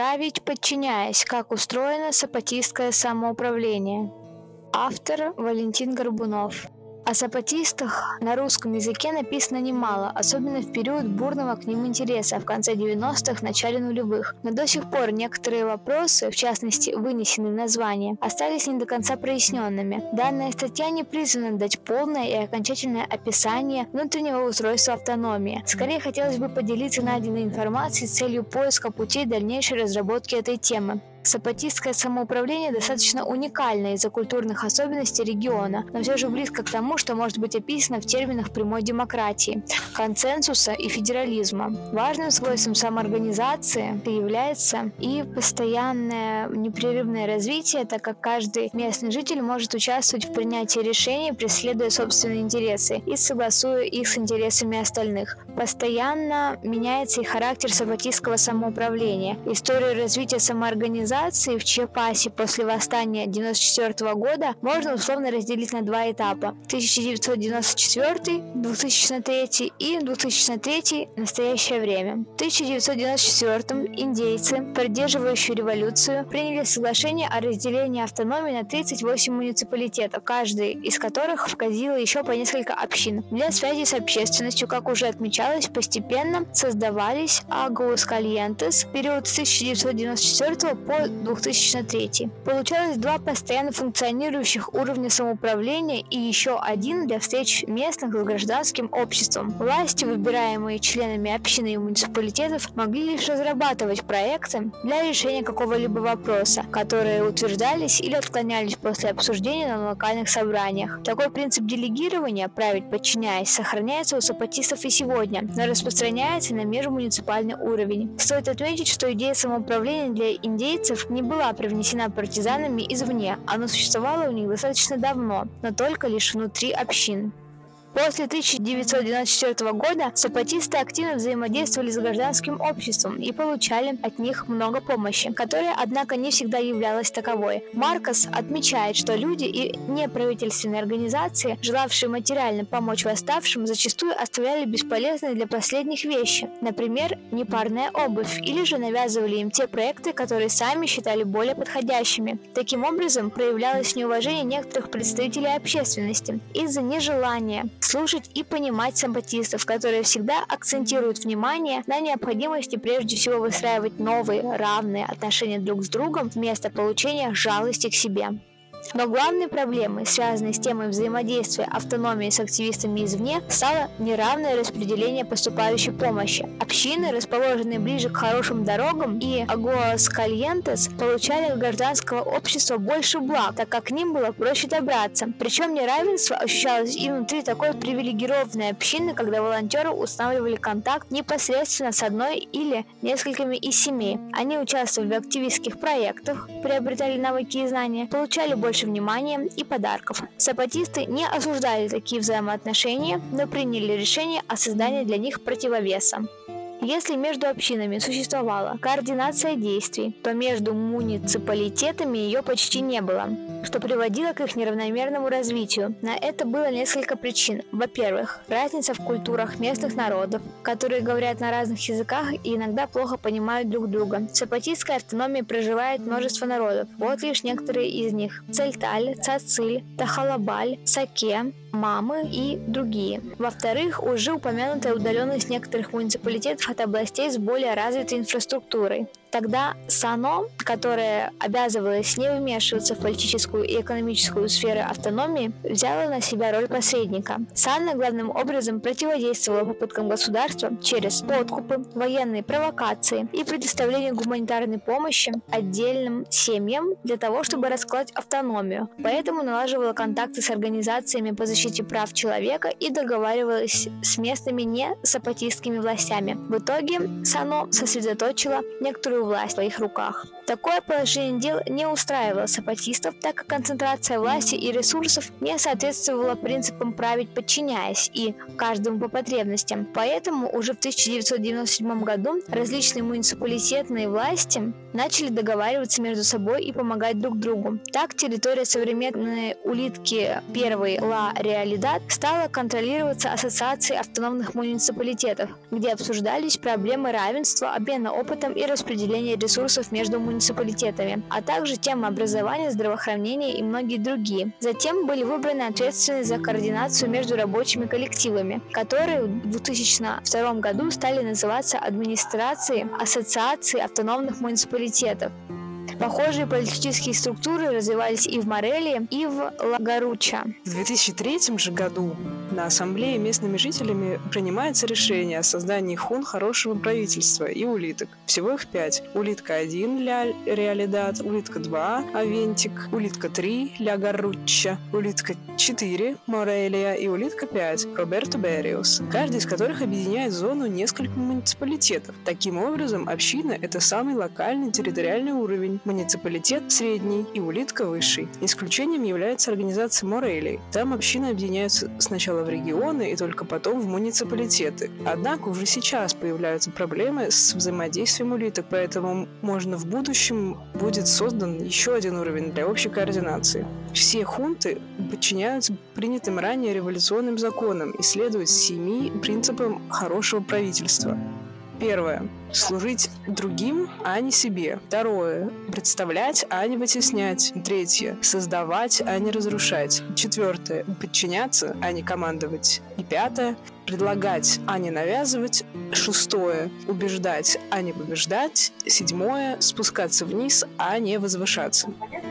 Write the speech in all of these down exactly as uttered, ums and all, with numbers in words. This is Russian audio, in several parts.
Править, подчиняясь, как устроено сапатистское самоуправление. Автор Валентин Горбунов. О сапатистах на русском языке написано немало, особенно в период бурного к ним интереса в конце девяностых, начале нулевых. Но до сих пор некоторые вопросы, в частности вынесенные в название, остались не до конца проясненными. Данная статья не призвана дать полное и окончательное описание внутреннего устройства автономии. Скорее хотелось бы поделиться найденной информацией с целью поиска путей дальнейшей разработки этой темы. Сапатистское самоуправление достаточно уникально из-за культурных особенностей региона, но все же близко к тому, что может быть описано в терминах прямой демократии, консенсуса и федерализма. Важным свойством самоорганизации является и постоянное непрерывное развитие, так как каждый местный житель может участвовать в принятии решений, преследуя собственные интересы и согласуя их с интересами остальных. Постоянно меняется и характер сапатистского самоуправления. Историю развития самоорганизации в Чиапасе после восстания девяносто четвёртого года можно условно разделить на два этапа: тысяча девятьсот девяносто четвёртый — две тысячи третий и две тысячи третий — настоящее время. В тысяча девятьсот девяносто четвёртом индейцы, поддерживающие революцию, приняли соглашение о разделении автономии на тридцать восемь муниципалитетов, каждый из которых входило еще по несколько общин. Для связи с общественностью, как уже отмечалось, постепенно создавались агуаскальентес в период с тысяча девятьсот девяносто четвёртого по две тысячи третий. Получалось два постоянно функционирующих уровня самоуправления и еще один для встреч местных с гражданским обществом. Власти, выбираемые членами общины и муниципалитетов, могли лишь разрабатывать проекты для решения какого-либо вопроса, которые утверждались или отклонялись после обсуждения на локальных собраниях. Такой принцип делегирования, править подчиняясь, сохраняется у сапатистов и сегодня, но распространяется на межмуниципальный уровень. Стоит отметить, что идея самоуправления для индейцев не была привнесена партизанами извне, она существовала у них достаточно давно, но только лишь внутри общин. После тысяча девятьсот девяносто четвёртого года сапатисты активно взаимодействовали с гражданским обществом и получали от них много помощи, которая, однако, не всегда являлась таковой. Маркос отмечает, что люди и неправительственные организации, желавшие материально помочь восставшим, зачастую оставляли бесполезные для последних вещи, например, непарная обувь, или же навязывали им те проекты, которые сами считали более подходящими. Таким образом, проявлялось неуважение некоторых представителей общественности из-за нежелания слушать и понимать сапатистов, которые всегда акцентируют внимание на необходимости прежде всего выстраивать новые, равные отношения друг с другом вместо получения жалости к себе. Но главной проблемой, связанной с темой взаимодействия автономии с активистами извне, стало неравное распределение поступающей помощи. Общины, расположенные ближе к хорошим дорогам и агуаскальентес, получали от гражданского общества больше благ, так как к ним было проще добраться. Причем неравенство ощущалось и внутри такой привилегированной общины, когда волонтеры устанавливали контакт непосредственно с одной или несколькими из семей. Они участвовали в активистских проектах, приобретали навыки и знания, получали больше больше внимания и подарков. Сапатисты не осуждали такие взаимоотношения, но приняли решение о создании для них противовеса. Если между общинами существовала координация действий, то между муниципалитетами ее почти не было, что приводило к их неравномерному развитию. На это было несколько причин. Во-первых, разница в культурах местных народов, которые говорят на разных языках и иногда плохо понимают друг друга. В сапатистской автономии проживает множество народов. Вот лишь некоторые из них: Цельталь, Цациль, Тахалабаль, Саке, Мамы и другие. Во-вторых, уже упомянутая удаленность некоторых муниципалитетов от областей с более развитой инфраструктурой. Тогда САНО, которая обязывалась не вмешиваться в политическую и экономическую сферы автономии, взяла на себя роль посредника. САНО главным образом противодействовала попыткам государства через подкупы, военные провокации и предоставление гуманитарной помощи отдельным семьям для того, чтобы расколоть автономию. Поэтому налаживала контакты с организациями по защите прав человека и договаривалась с местными не сапатистскими властями. В итоге САНО сосредоточила некоторую власть в своих руках. Такое положение дел не устраивало сапатистов, так как концентрация власти и ресурсов не соответствовала принципам править подчиняясь и каждому по потребностям. Поэтому уже в тысяча девятьсот девяносто седьмом году различные муниципалитетные власти начали договариваться между собой и помогать друг другу. Так территория современной улитки первой Ла Реалидад стала контролироваться Ассоциацией автономных муниципалитетов, где обсуждались проблемы равенства, обмена опытом и распределения распределения ресурсов между муниципалитетами, а также темы образования, здравоохранения и многие другие. Затем были выбраны ответственные за координацию между рабочими коллективами, которые в две тысячи втором году стали называться администрацией Ассоциации автономных муниципалитетов. Похожие политические структуры развивались и в Морелии, и в Ла-Гаруча. В две тысячи третьем же году на ассамблее местными жителями принимается решение о создании хун хорошего правительства и улиток. Всего их пять. Улитка один Ля Реалидад, улитка два Авентик, улитка три Ля Гаручча, улитка четыре Морелия и улитка пять Роберто Берриос, каждый из которых объединяет зону нескольких муниципалитетов. Таким образом, община – это самый локальный территориальный уровень, муниципалитет – средний и улитка – высший. Исключением является организация Морелии. Там общины объединяются сначала в регионы и только потом в муниципалитеты. Однако уже сейчас появляются проблемы с взаимодействием улиток, поэтому, можно, в будущем будет создан еще один уровень для общей координации. Все хунты подчиняются принятым ранее революционным законам и следуют семи принципам хорошего правительства. Первое. Служить другим, а не себе. Второе. Представлять, а не вытеснять. Третье. Создавать, а не разрушать. Четвертое. Подчиняться, а не командовать. И пятое. Предлагать, а не навязывать. Шестое. Убеждать, а не побеждать. Седьмое. Спускаться вниз, а не возвышаться.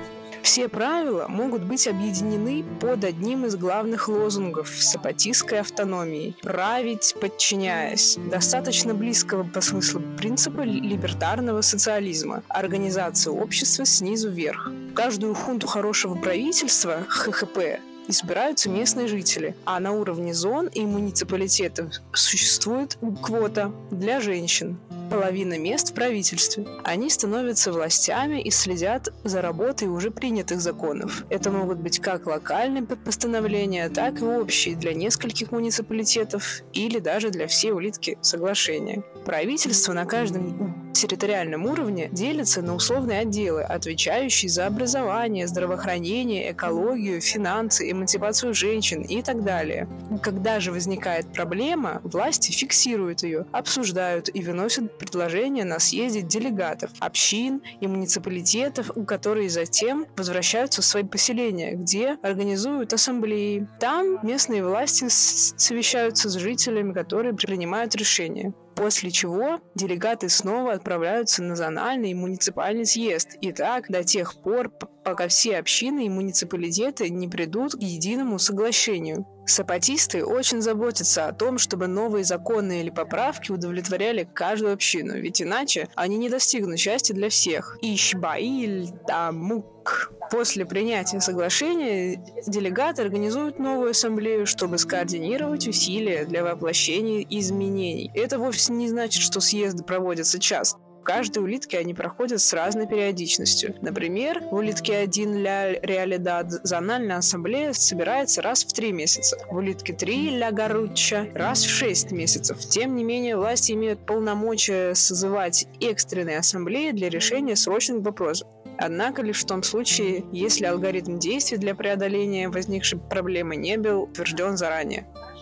Все правила могут быть объединены под одним из главных лозунгов сапатистской автономии – «править, подчиняясь», достаточно близкого по смыслу принципа либертарного социализма – организация общества снизу вверх. В каждую хунту хорошего правительства, ха ха пэ, избираются местные жители, а на уровне зон и муниципалитетов существует квота для женщин. Половина мест в правительстве. Они становятся властями и следят за работой уже принятых законов. Это могут быть как локальные постановления, так и общие для нескольких муниципалитетов или даже для всей улитки соглашения. Правительство на каждом территориальном уровне делится на условные отделы, отвечающие за образование, здравоохранение, экологию, финансы, эмансипацию женщин и так далее. Когда же возникает проблема, власти фиксируют ее, обсуждают и выносят предложения на съезде делегатов, общин и муниципалитетов, которые затем возвращаются в свои поселения, где организуют ассамблеи. Там местные власти совещаются с жителями, которые принимают решения. После чего делегаты снова отправляются на зональный и муниципальный съезд. И так до тех пор, пока все общины и муниципалитеты не придут к единому соглашению. Сапатисты очень заботятся о том, чтобы новые законы или поправки удовлетворяли каждую общину, ведь иначе они не достигнут счастья для всех. Ишбаиль Тамук. После принятия соглашения делегаты организуют новую ассамблею, чтобы скоординировать усилия для воплощения изменений. Это вовсе не значит, что съезды проводятся часто. В каждой улитке они проходят с разной периодичностью. Например, в улитке один Ля Реалидад зональная ассамблея собирается раз в три месяца. В улитке три Ля Гаручча раз в шесть месяцев. Тем не менее, власти имеют полномочия созывать экстренные ассамблеи для решения срочных вопросов. Однако лишь в том случае, если алгоритм действий для преодоления возникшей проблемы не был утвержден заранее.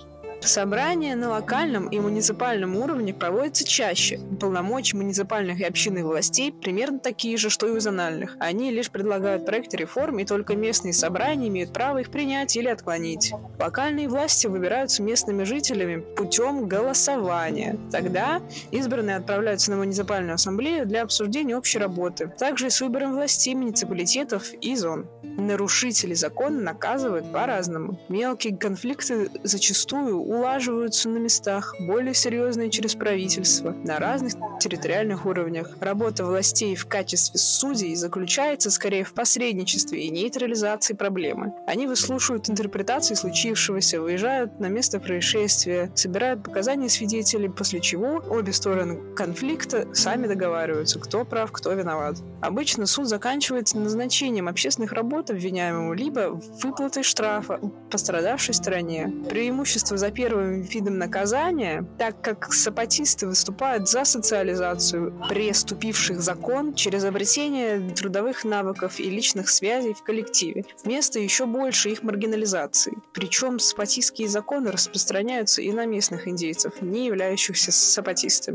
Собрания на локальном и муниципальном уровне проводятся чаще. Полномочия муниципальных и общинных властей примерно такие же, что и у зональных. Они лишь предлагают проекты реформ, и только местные собрания имеют право их принять или отклонить. Локальные власти выбираются местными жителями путем голосования. Тогда избранные отправляются на муниципальную ассамблею для обсуждения общей работы. Также и с выбором властей муниципалитетов и зон. Нарушители закона наказывают по-разному. Мелкие конфликты зачастую улаживаются на местах, более серьезные через правительство, на разных территориальных уровнях. Работа властей в качестве судей заключается скорее в посредничестве и нейтрализации проблемы. Они выслушивают интерпретации случившегося, выезжают на место происшествия, собирают показания свидетелей, после чего обе стороны конфликта сами договариваются, кто прав, кто виноват. Обычно суд заканчивается назначением общественных работ обвиняемому либо выплатой штрафа пострадавшей стороне. Преимущество за первым видом наказания, так как сапатисты выступают за социализацию преступивших закон через обретение трудовых навыков и личных связей в коллективе, вместо еще большей их маргинализации. Причем сапатистские законы распространяются и на местных индейцев, не являющихся сапатистами.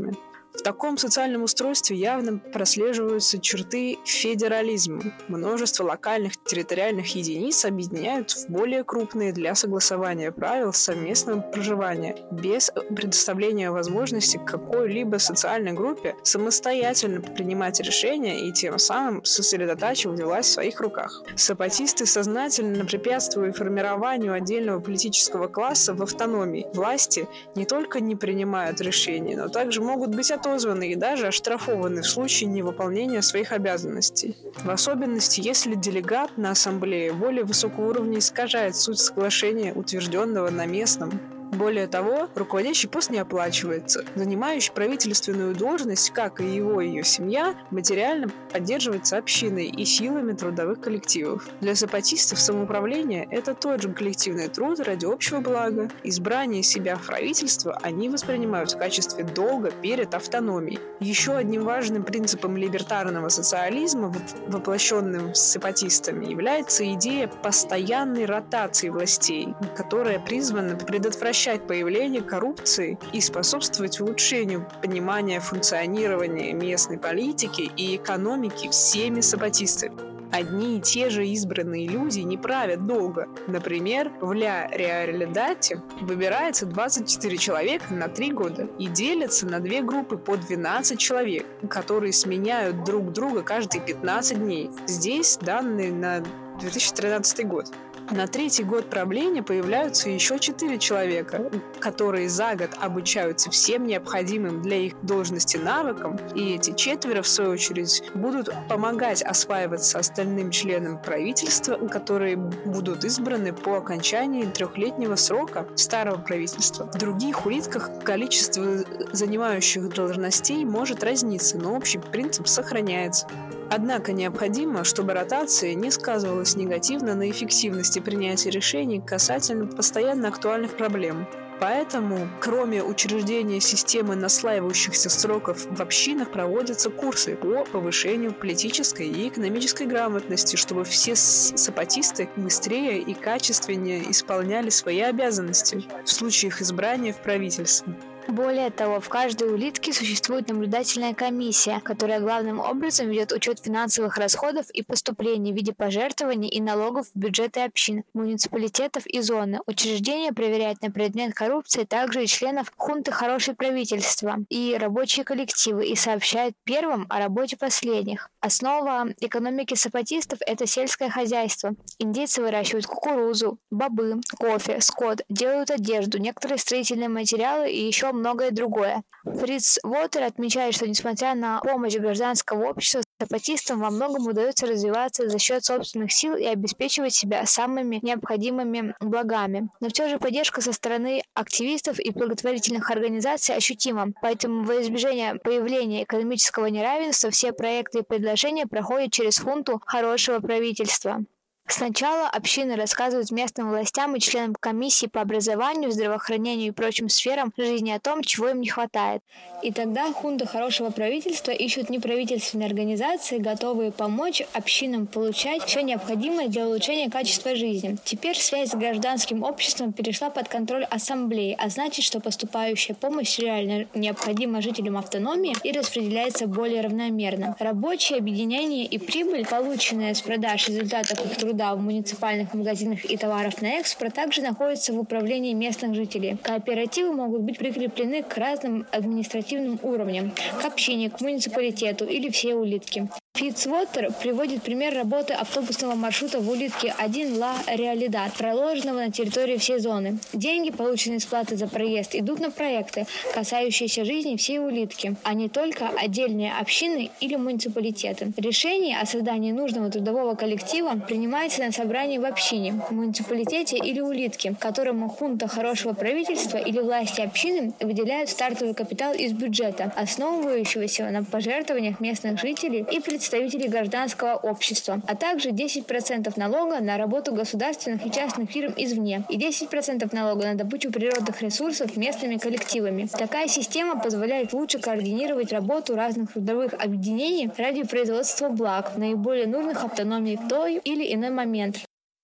В таком социальном устройстве явно прослеживаются черты федерализма. Множество локальных территориальных единиц объединяют в более крупные для согласования правил совместного проживания, без предоставления возможности какой-либо социальной группе самостоятельно принимать решения и тем самым сосредотачивать власть в своих руках. Сапатисты сознательно препятствуют формированию отдельного политического класса в автономии. Власти не только не принимают решения, но также могут быть отозваны и даже оштрафованы в случае невыполнения своих обязанностей. В особенности, если делегат на ассамблее более высокого уровня искажает суть соглашения, утвержденного на местном. Более того, руководящий пост не оплачивается. Занимающий правительственную должность, как и его и ее семья, материально поддерживается общиной и силами трудовых коллективов. Для запатистов самоуправление – это тот же коллективный труд ради общего блага. Избрание себя в правительство они воспринимают в качестве долга перед автономией. Еще одним важным принципом либертарного социализма, воплощенным сепатистами, является идея постоянной ротации властей, которая призвана предотвращать появление коррупции и способствовать улучшению понимания функционирования местной политики и экономики всеми сепатистами. Одни и те же избранные люди не правят долго. Например, в Ля Реалидате выбирается двадцать четыре человека на три года и делятся на две группы по двенадцать человек, которые сменяют друг друга каждые пятнадцать дней. Здесь данные на две тысячи тринадцатый год. На третий год правления появляются еще четыре человека, которые за год обучаются всем необходимым для их должности навыкам, и эти четверо, в свою очередь, будут помогать осваиваться остальным членам правительства, которые будут избраны по окончании трехлетнего срока старого правительства. В других улитках количество занимающих должностей может разниться, но общий принцип сохраняется. Однако необходимо, чтобы ротация не сказывалась негативно на эффективности принятия решений касательно постоянно актуальных проблем. Поэтому, кроме учреждения системы наслаивающихся сроков, в общинах проводятся курсы по повышению политической и экономической грамотности, чтобы все сепатисты быстрее и качественнее исполняли свои обязанности в случае их избрания в правительство. Более того, в каждой улитке существует наблюдательная комиссия, которая главным образом ведет учет финансовых расходов и поступлений в виде пожертвований и налогов в бюджеты общин, муниципалитетов и зоны. Учреждение проверяет на предмет коррупции также и членов хунты хорошего правительства и рабочие коллективы и сообщает первым о работе последних. Основа экономики сепатистов – это сельское хозяйство. Индейцы выращивают кукурузу, бобы, кофе, скот, делают одежду, некоторые строительные материалы и еще многое другое. Фриц Вотер отмечает, что несмотря на помощь гражданского общества, сепатистам во многом удается развиваться за счет собственных сил и обеспечивать себя самыми необходимыми благами. Но все же поддержка со стороны активистов и благотворительных организаций ощутима, поэтому во избежание появления экономического неравенства все проекты и предложения проходят через хунту хорошего правительства. Сначала общины рассказывают местным властям и членам комиссии по образованию, здравоохранению и прочим сферам жизни о том, чего им не хватает. И тогда хунта хорошего правительства ищут неправительственные организации, готовые помочь общинам получать все необходимое для улучшения качества жизни. Теперь связь с гражданским обществом перешла под контроль ассамблеи, а значит, что поступающая помощь реально необходима жителям автономии и распределяется более равномерно. Рабочие объединения и прибыль, полученная с продаж результатов их труда в муниципальных магазинах и товаров на экспорт, также находятся в управлении местных жителей. Кооперативы могут быть прикреплены к разным административным уровням, к общине, к муниципалитету или всей улитке. Фитцвотер приводит пример работы автобусного маршрута в улитке один Ла Реалидат, проложенного на территории всей зоны. Деньги, полученные с платы за проезд, идут на проекты, касающиеся жизни всей улитки, а не только отдельные общины или муниципалитеты. Решение о создании нужного трудового коллектива принимается на собрании в общине, муниципалитете или улитке, которому хунта хорошего правительства или власти общины выделяют стартовый капитал из бюджета, основывающегося на пожертвованиях местных жителей и представителей представителей гражданского общества, а также десять процентов налога на работу государственных и частных фирм извне и десять процентов налога на добычу природных ресурсов местными коллективами. Такая система позволяет лучше координировать работу разных трудовых объединений ради производства благ, наиболее нужных автономии в той или иной момент.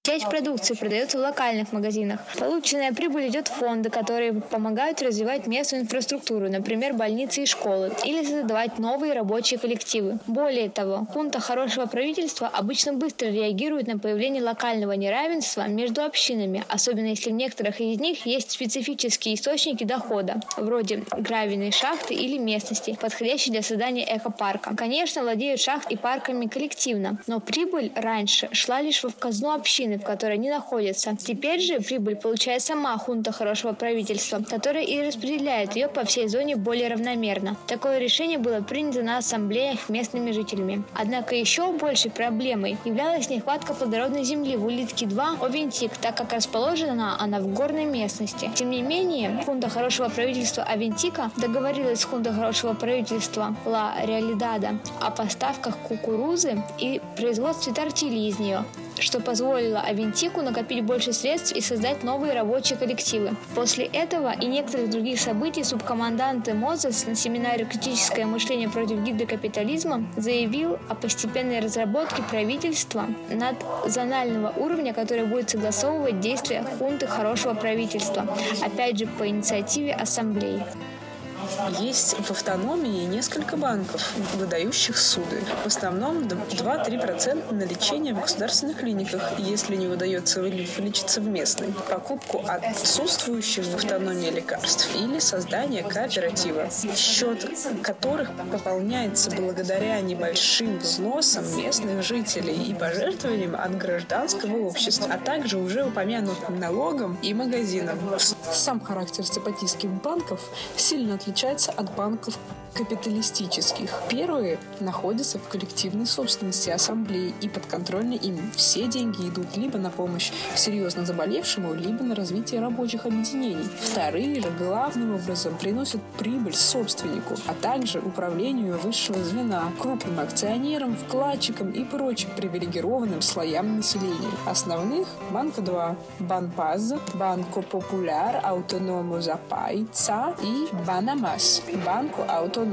Часть продукции продается в локальных магазинах. Полученная прибыль идет в фонды, которые помогают развивать местную инфраструктуру, например, больницы и школы, или создавать новые рабочие коллективы. Более того, хунта хорошего правительства обычно быстро реагирует на появление локального неравенства между общинами, особенно если в некоторых из них есть специфические источники дохода, вроде гравийной шахты или местности, подходящей для создания экопарка. Конечно, владеют шахт и парками коллективно, но прибыль раньше шла лишь в казну общины, в которой они находятся. Теперь же прибыль получает сама хунта хорошего правительства, которая и распределяет ее по всей зоне более равномерно. Такое решение было принято на ассамблеях местными жителями. Однако еще большей проблемой являлась нехватка плодородной земли в Улитке два Овентик, так как расположена она в горной местности. Тем не менее, хунта хорошего правительства Овентика договорилась с хунтой хорошего правительства Ла Реалидада о поставках кукурузы и производстве тортильи из нее, что позволило Овентику накопить больше средств и создать новые рабочие коллективы. После этого и некоторых других событий субкомандант Мозес на семинаре «Критическое мышление против гидрокапитализма» заявил о постепенной разработке правительства надзонального уровня, которое будет согласовывать действия хунты хорошего правительства, опять же по инициативе ассамблеи. Есть в автономии несколько банков, выдающих суды. В основном два-три процента на лечение в государственных клиниках, если не удается вылечиться в местной, покупку отсутствующих в автономии лекарств или создание кооператива, счет которых пополняется благодаря небольшим взносам местных жителей и пожертвованиям от гражданского общества, а также уже упомянутым налогам и магазинам. Сам характер сепатистских банков сильно отличается от банков капиталистических. Первые находятся в коллективной собственности ассамблеи и подконтрольны им. Все деньги идут либо на помощь серьезно заболевшему, либо на развитие рабочих объединений. Вторые же главным образом приносят прибыль собственнику, а также управлению высшего звена, крупным акционерам, вкладчикам и прочим привилегированным слоям населения. Основных банка два: Банпаз, Банко Популяр Аутономо Запайца и Банамас, Банко Аутономо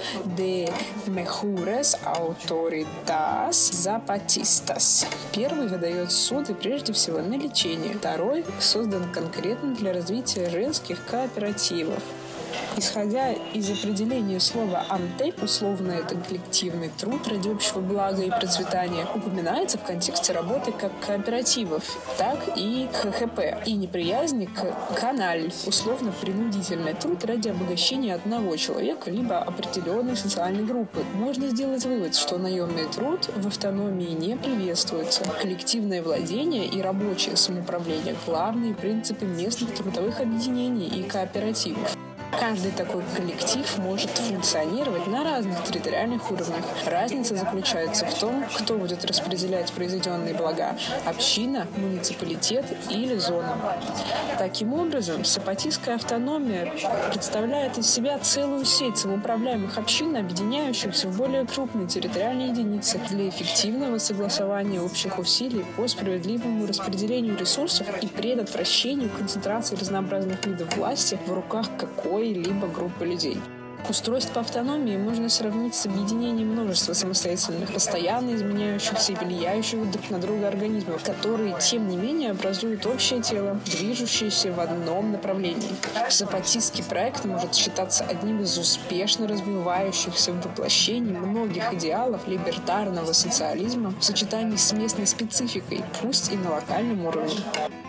de Mejores Autoridades Zapatistas. Первый выдает суды прежде всего на лечение. Второй создан конкретно для развития женских кооперативов. Исходя из определения слова «антеп», условно это коллективный труд ради общего блага и процветания, упоминается в контексте работы как кооперативов, так и ха ха пэ, и неприязни к каналь, условно принудительный труд ради обогащения одного человека либо определенной социальной группы. Можно сделать вывод, что наемный труд в автономии не приветствуется. Коллективное владение и рабочее самоуправление – главные принципы местных трудовых объединений и кооперативов. Каждый такой коллектив может функционировать на разных территориальных уровнях. Разница заключается в том, кто будет распределять произведенные блага – община, муниципалитет или зона. Таким образом, сепатистская автономия представляет из себя целую сеть самоуправляемых общин, объединяющихся в более крупные территориальные единицы для эффективного согласования общих усилий по справедливому распределению ресурсов и предотвращению концентрации разнообразных видов власти в руках какой либо группы людей. Устройство автономии можно сравнить с объединением множества самостоятельных, постоянно изменяющихся и влияющих друг на друга организмов, которые, тем не менее, образуют общее тело, движущееся в одном направлении. Запатистский проект может считаться одним из успешно развивающихся воплощений многих идеалов либертарного социализма в сочетании с местной спецификой, пусть и на локальном уровне.